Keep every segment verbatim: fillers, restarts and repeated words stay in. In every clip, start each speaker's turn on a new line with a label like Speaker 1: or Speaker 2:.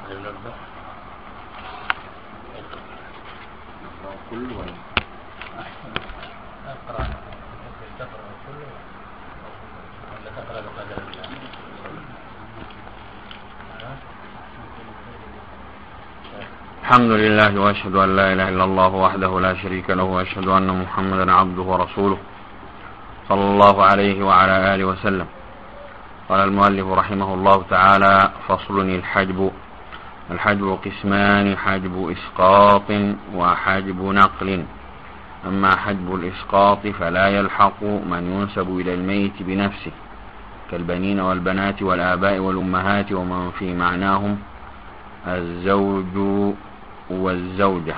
Speaker 1: كله ولا
Speaker 2: اقرأ تقرأ كله ولا تقرأ بقدر الله؟
Speaker 3: الحمد لله وأشهد أن لا إله إلا الله وحده لا شريك له وأشهد أن محمدا عبده ورسوله صلى الله عليه وعلى آله وسلم. قال المؤلف رحمه الله تعالى: فصل: الحجب. الحجب قسمان: حجب إسقاط وحجب نقل. أما حجب الإسقاط فلا يلحق من ينسب إلى الميت بنفسه كالبنين والبنات والآباء والأمهات ومن في معناهم الزوج والزوجة،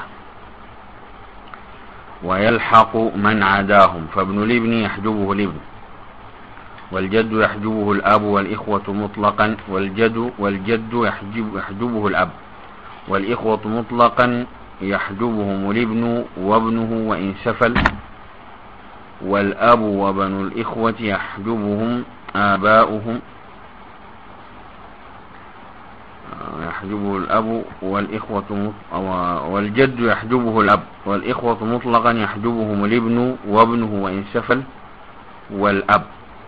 Speaker 3: ويلحق من عداهم، فابن الابن يحجبه الابن، والجد يحجبه الأب والإخوة مطلقا، والجد والجد يحجب يحجبه الأب، والإخوة مطلقا يحجبهم الابن وابنه وإن سفل، والأب وبن الإخوة يحجبهم آباؤهم، يحجبه الأب والإخوة، والجد يحجبه الأب، والإخوة مطلقا يحجبهم الابن وابنه وإن سفل، والأب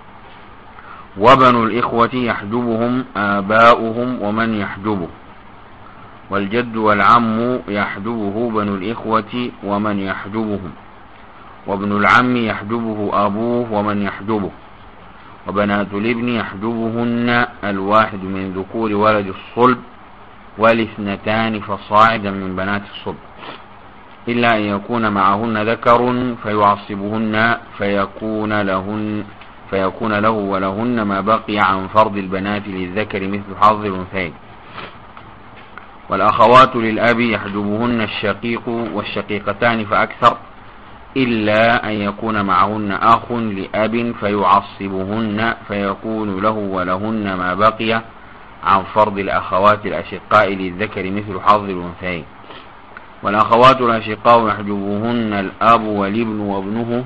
Speaker 3: وبن الإخوة يحجبهم آباؤهم ومن يحجبه، والجد والعم يحجبه بن الإخوة ومن يحجبهم، وابن العم يحجبه أبوه ومن يحجبه، وبنات الابن يحجبهن الواحد من ذكور ولد الصلب والاثنتان فصاعدا من بنات الصلب، إلا أن يكون معهن ذكر فيعصبهن فيكون لهن فيكون له ولهن ما بقي عن فرض البنات للذكر مثل حظ الأنثيين. والأخوات للأب يحجبهن الشقيق والشقيقتان فأكثر، إلا أن يكون معهن أخ لأب فيعصبهن فيكون له ولهن ما بقي عن فرض الأخوات الأشقاء للذكر مثل حظ الأنثيين. والأخوات الأشقاء يحجبهن الأب والابن وابنه،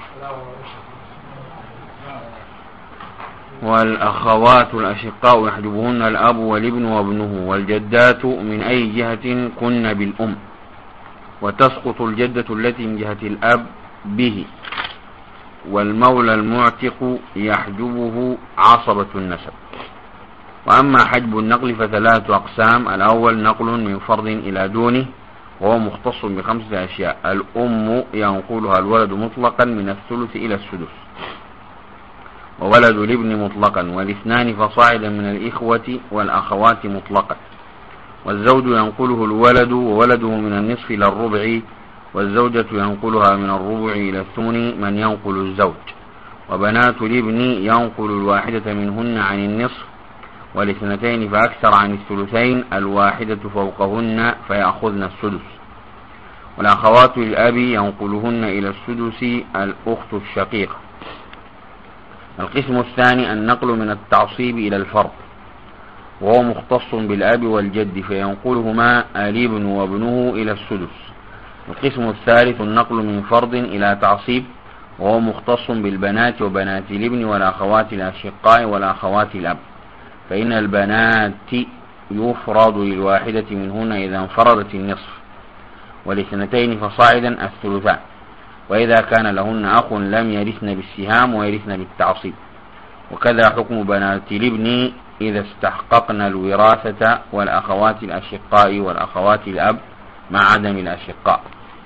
Speaker 3: والأخوات الأشقاء يحجبهن الأب والابن وابنه، والجدات من أي جهة كن بالأم، وتسقط الجدة التي من جهة الأب به. والمولى المعتق يحجبه عصبة النسب. وأما حجب النقل فثلاثة أقسام: الأول نقل من فرض إلى دونه، وهو مختص بخمسة أشياء: الأم ينقلها الولد مطلقا من الثلث إلى السدس، وولد الابن مطلقا، والاثنان فصاعدا من الإخوة والأخوات مطلقا، والزوج ينقله الولد وولده من النصف إلى الربع، والزوجة ينقلها من الربع إلى الثمن من ينقل الزوج، وبنات الابن ينقل الواحدة منهن عن النصف، والاثنتين فأكثر عن الثلثين، الواحدة فوقهن فيأخذن السدس، والأخوات للأب ينقلهن إلى السدس الأخت الشقيقة. القسم الثاني النقل من التعصيب إلى الفرض، وهو مختص بالأب والجد فينقلهما الابن وابنه إلى السدس. القسم الثالث النقل من فرض إلى تعصيب، وهو مختص بالبنات وبنات الابن والأخوات الأشقاء والأخوات الأب، فإن البنات يفرض للواحدة منهن إذا انفردت النصف، والاثنتين فصاعدا الثلثان، وإذا كان لهن أخ لم يرثن بالسهام ويرثن بالتعصيب. وكذا حكم بنات الابن إذا استحققن الوراثة، والأخوات الأشقاء والأخوات الأب مع عدم الأشقاء.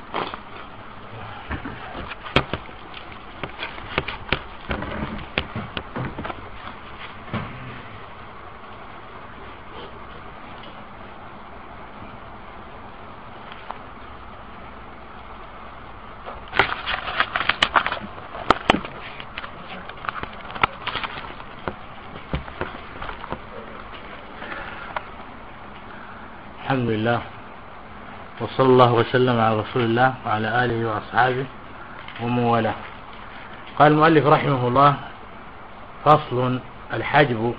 Speaker 2: الحمد لله، وصلى الله وسلم على رسول الله وعلى آله وأصحابه ومن والاه. قال المؤلف رحمه الله: فصل: الحجب.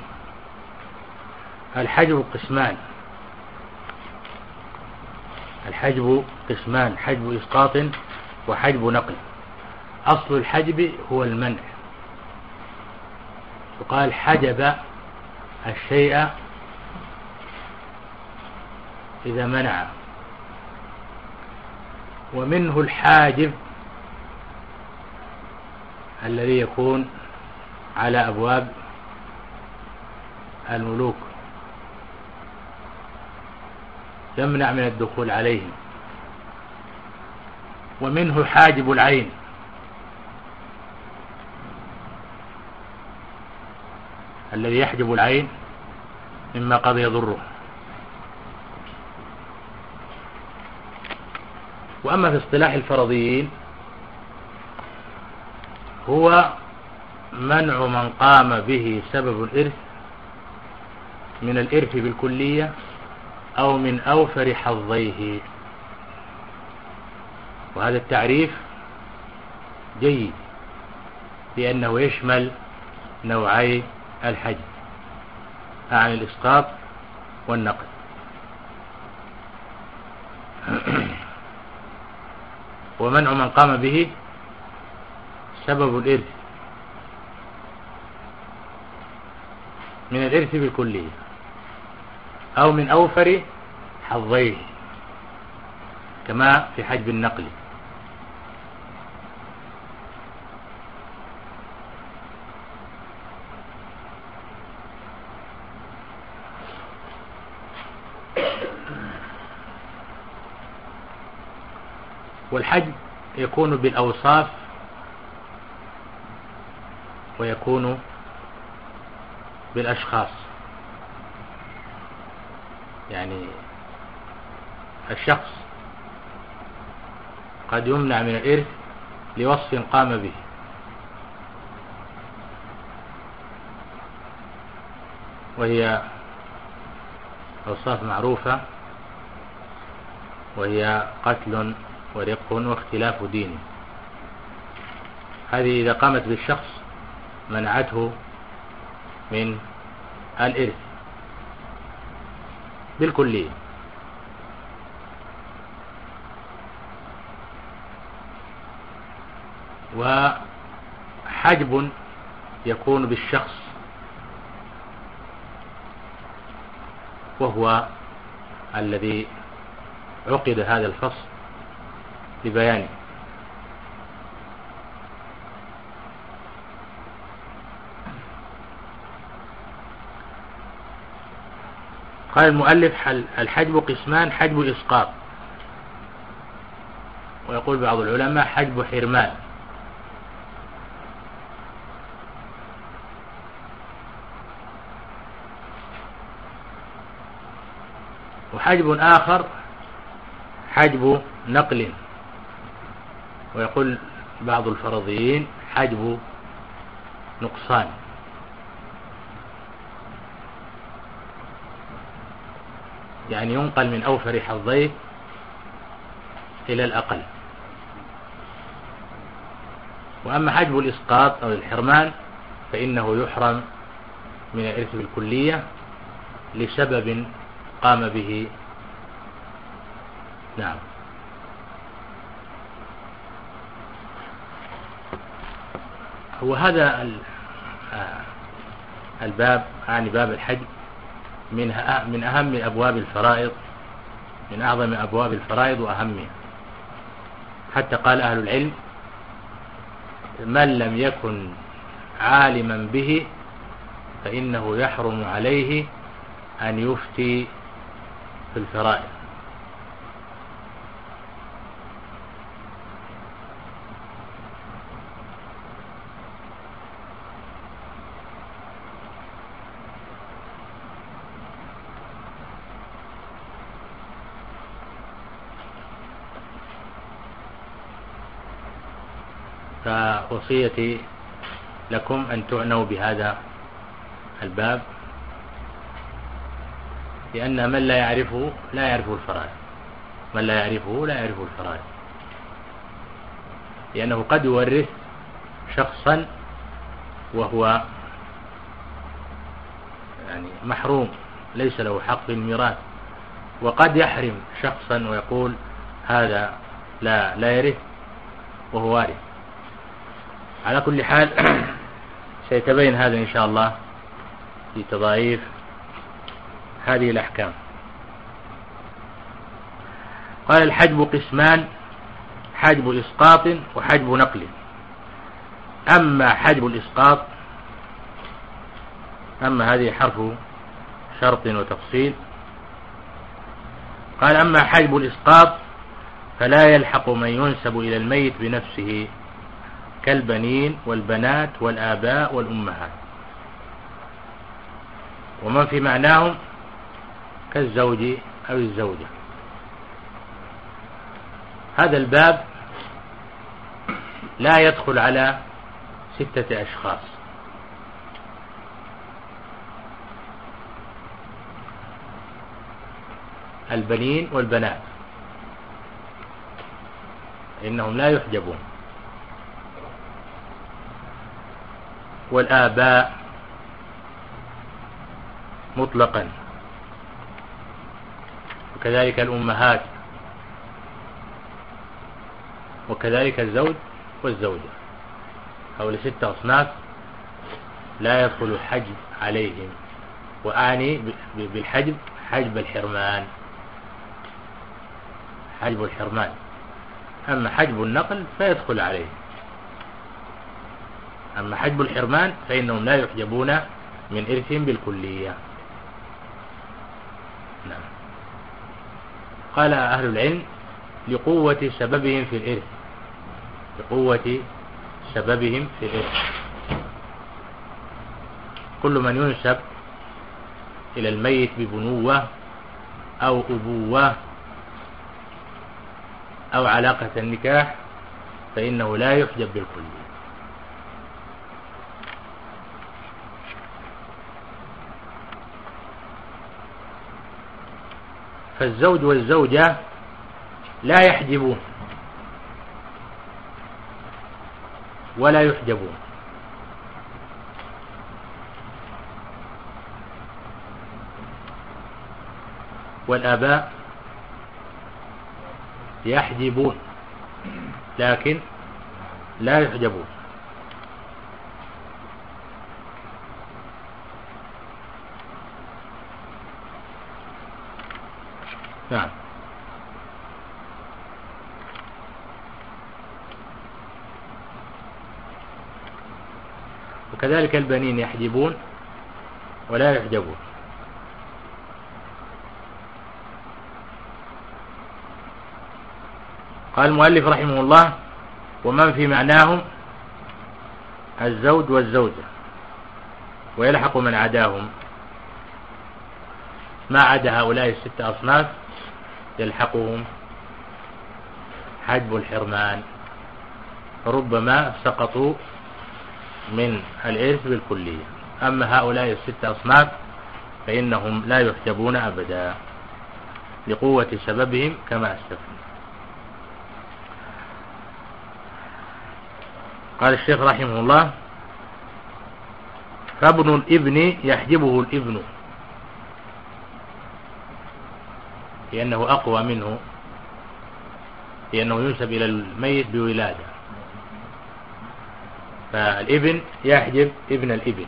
Speaker 2: الحجب قسمان. الحجب قسمان: حجب إسقاط وحجب نقل. أصل الحجب هو المنع، وقال حجب الشيء إذا منع. ومنه الحاجب الذي يكون على أبواب الملوك يمنع من الدخول عليهم. ومنه حاجب العين الذي يحجب العين مما قد يضره. وأما في اصطلاح الفرضيين هو منع من قام به سبب الإرث من الإرث بالكلية أو من أوفر حظيه. وهذا التعريف جيد لأنه يشمل نوعي الحجب عن الإسقاط والنقل. ومنع من قام به سبب الإرث من الإرث بالكلية أو من أوفر حظيه كما في حجب النقل. والحجب يكون بالأوصاف ويكون بالأشخاص. يعني الشخص قد يمنع من الإرث لوصف قام به، وهي أوصاف معروفة، وهي قتل ورق واختلاف دين. هذه إذا قامت بالشخص منعته من الإرث بالكلية. وحجب يكون بالشخص وهو الذي عقد هذا الفصل لبيانه. قال المؤلف الحجب قسمان: حجب إسقاط، ويقول بعض العلماء حجب حرمان. وحجب آخر حجب نقل، ويقول بعض الفرضيين حجب نقصان. يعني ينقل من أوفر حظيه إلى الأقل. وأما حجب الإسقاط أو الحرمان فإنه يحرم من الإرث بالكلية لسبب قام به. نعم. وهذا الباب يعني باب الحجب من من أهم أبواب الفرائض، من أعظم أبواب الفرائض وأهمها. حتى قال أهل العلم: من لم يكن عالما به فإنه يحرم عليه أن يفتي في الفرائض. فوصيتي لكم أن تعنوا بهذا الباب، لأن من لا يعرفه لا يعرف الفرائض، من لا يعرفه لا يعرف الفرائض، لأنه قد يورث شخصا وهو يعني محروم ليس له حق في الميراث، وقد يحرم شخصا ويقول هذا لا لا يرث وهو وارث. على كل حال سيتبين هذا إن شاء الله في تضعيف هذه الأحكام. قال الحجب قسمان: حجب إسقاط وحجب نقل. أما حجب الإسقاط، أما هذه حرف شرط وتفصيل. قال: أما حجب الإسقاط فلا يلحق من ينسب إلى الميت بنفسه كالبنين والبنات والآباء والأمهات، ومن في معناهم كالزوج أو الزوجة. هذا الباب لا يدخل على ستة أشخاص: البنين والبنات إنهم لا يحجبون، والآباء مطلقا، وكذلك الأمهات، وكذلك الزوج والزوجة. هؤلاء ستة أصناف لا يدخل الحجب عليهم، وأعني بالحجب حجب الحرمان، حجب الحرمان. أما حجب النقل فيدخل عليه. أما حجب الحرمان فإنهم لا يحجبون من إرثهم بالكلية. نعم. قال أهل العلم: لقوة سببهم في الإرث، لقوة سببهم في الإرث. كل من ينسب إلى الميت ببنوة أو أبوة أو علاقة النكاح فإنه لا يحجب بالكلية. فالزوج والزوجة لا يحجبون ولا يحجبون، والآباء يحجبون لكن لا يحجبون. نعم. وكذلك البنين يحجبون ولا يحجبون. قال المؤلف رحمه الله: ومن في معناهم الزوج والزوجة، ويلحق من عداهم. ما عدا هؤلاء الستة أصناف يلحقهم حجب الحرمان، ربما سقطوا من الإرث بالكلية. أما هؤلاء الستة أصناف فإنهم لا يحجبون أبدا لقوة سببهم كما أسلفنا. قال الشيخ رحمه الله: فابن الابن يحجبه الابن لأنه أقوى منه، لأنه ينسب إلى الميت بولادة، فالابن يحجب ابن الابن،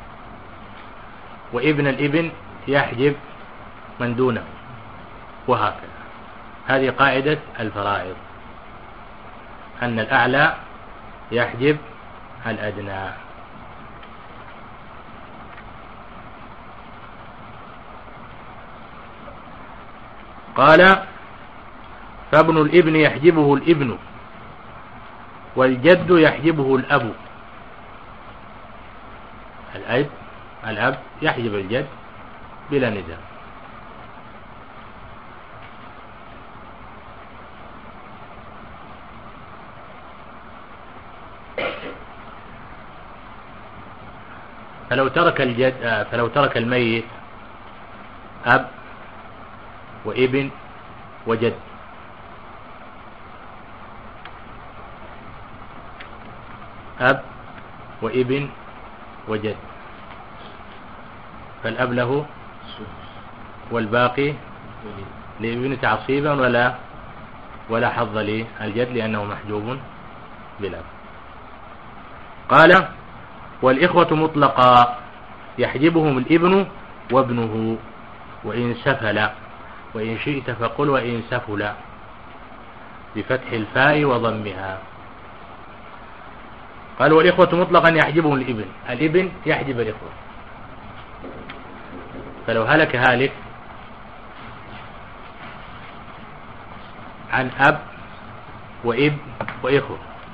Speaker 2: وابن الابن يحجب من دونه، وهكذا. هذه قاعدة الفرائض، أن الأعلى يحجب الأدنى. قال: فابن الابن يحجبه الابن، والجد يحجبه الأب. الأب الأب يحجب الجد بلا نزاع. فلو ترك الجد فلو ترك الميت أب وابن وجد، أب وابن وجد، فالأب له والباقي لابن تعصيبا ولا ولا حظ للجد لأنه محجوب بالأب. قال: والإخوة مطلقا يحجبهم الابن وابنه وإن سفل، وإن شئت فقل وإن سفل، بفتح الفاء وضمها. قال والإخوة مطلقا يحجبهم الابن، الابن يحجب الإخوة، فلو هلك هالك عن أب وابن وإخوة،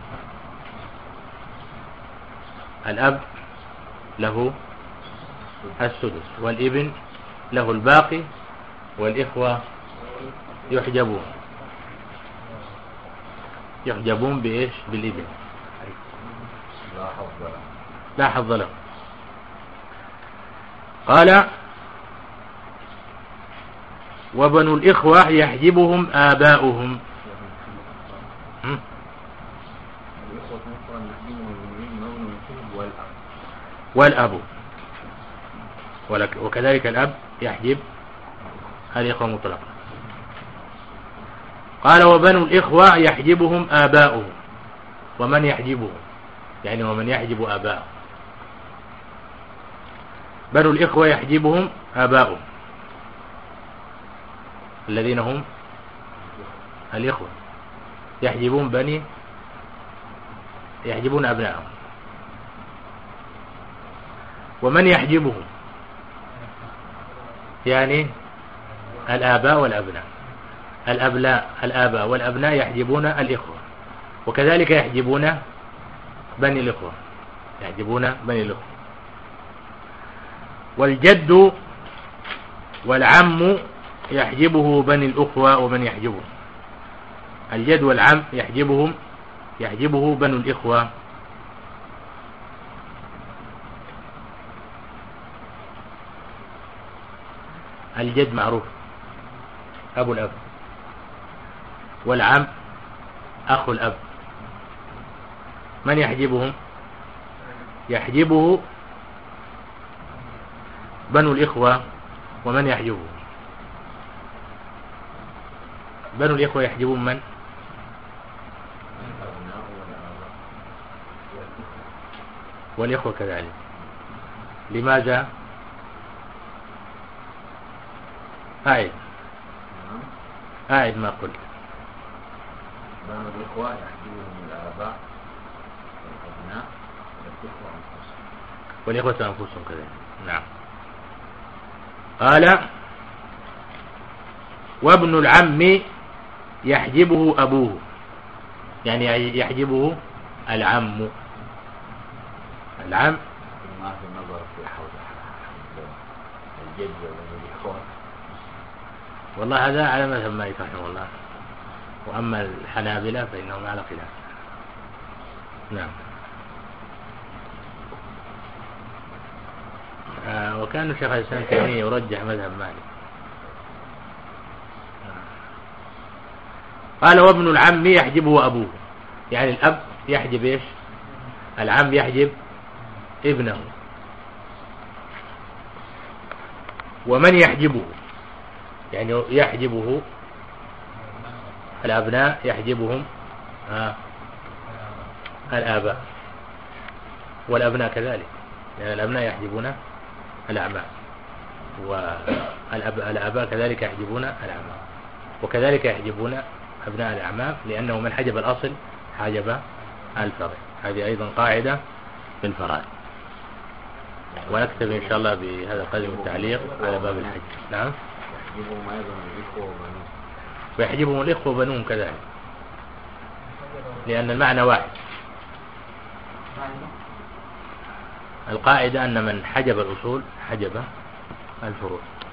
Speaker 2: الأب له السدس والابن له الباقي والإخوة يحجبون يحجبون بإيش؟ بالابن، لا حظ له. قال وبنو الإخوة يحجبهم آباؤهم. والأب وكذلك الأب يحجب الإخوة مطلقا. قال وبنو الإخوة يحجبهم آباؤهم، ومن يحجبهم يعني ومن يحجب آباؤهم. بنو الإخوة يحجبهم آباؤهم الذين هم الإخوة، يحجبون بني يحجبون أبنائهم. ومن يحجبهم يعني الآباء والأبناء، الأبناء الآباء والأبناء يحجبون الإخوة، وكذلك يحجبون بني الإخوة يحجبون بني الإخوة. والجد والعم يحجبه بني الأخوة ومن يحجبه، الجد والعم يحجبهم يحجبه بنو الإخوة. الجد معروف أبو الأب، والعم أخو الأب. من يحجبهم؟ يحجبه بنو الإخوة ومن يحجبه. بنو الإخوة يحجبون من؟ والإخوة كذلك. لماذا؟ أعد أعد ما قلت.
Speaker 1: بنو الإخوة يحجبهم الآباء والأبناء والإخوة أنفسهم،
Speaker 2: والإخوة أنفسهم كذلك. نعم. قال وابن العم يحجبه أبوه، يعني يحجبه العم. العم
Speaker 1: ما في نظر في حول الجد وبنو الإخوة.
Speaker 2: والله هذا على مذهب مالك رحمه الله، وأما الحنابلة فإنهم على خلاف. نعم. آه وكان شيخ الإسلام تيمية يرجح مذهب مالك. قال وابن العم يحجبه أبوه، يعني الأب يحجب إيش؟ العم يحجب ابنه. ومن يحجبه يعني يحجبه الأبناء يحجبهم آه الآباء، والأبناء كذلك، لأن يعني الأبناء يحجبون الأعمام، والآباء كذلك يحجبون الأعمام، وكذلك يحجبون أبناء الأعمام، لأنه من حجب الأصل حجب الفرع. هذه أيضا قاعدة في الفرائض. ونكتفي إن شاء الله بهذا القدر من التعليق على باب الحج. نعم.
Speaker 1: يحجبهم أيضا الإخوة وبنوهم،
Speaker 2: ويحجبهم الإخوة وبنوهم كذلك، لأن المعنى واحد. القاعدة أن من حجب الأصول حجب الفروع.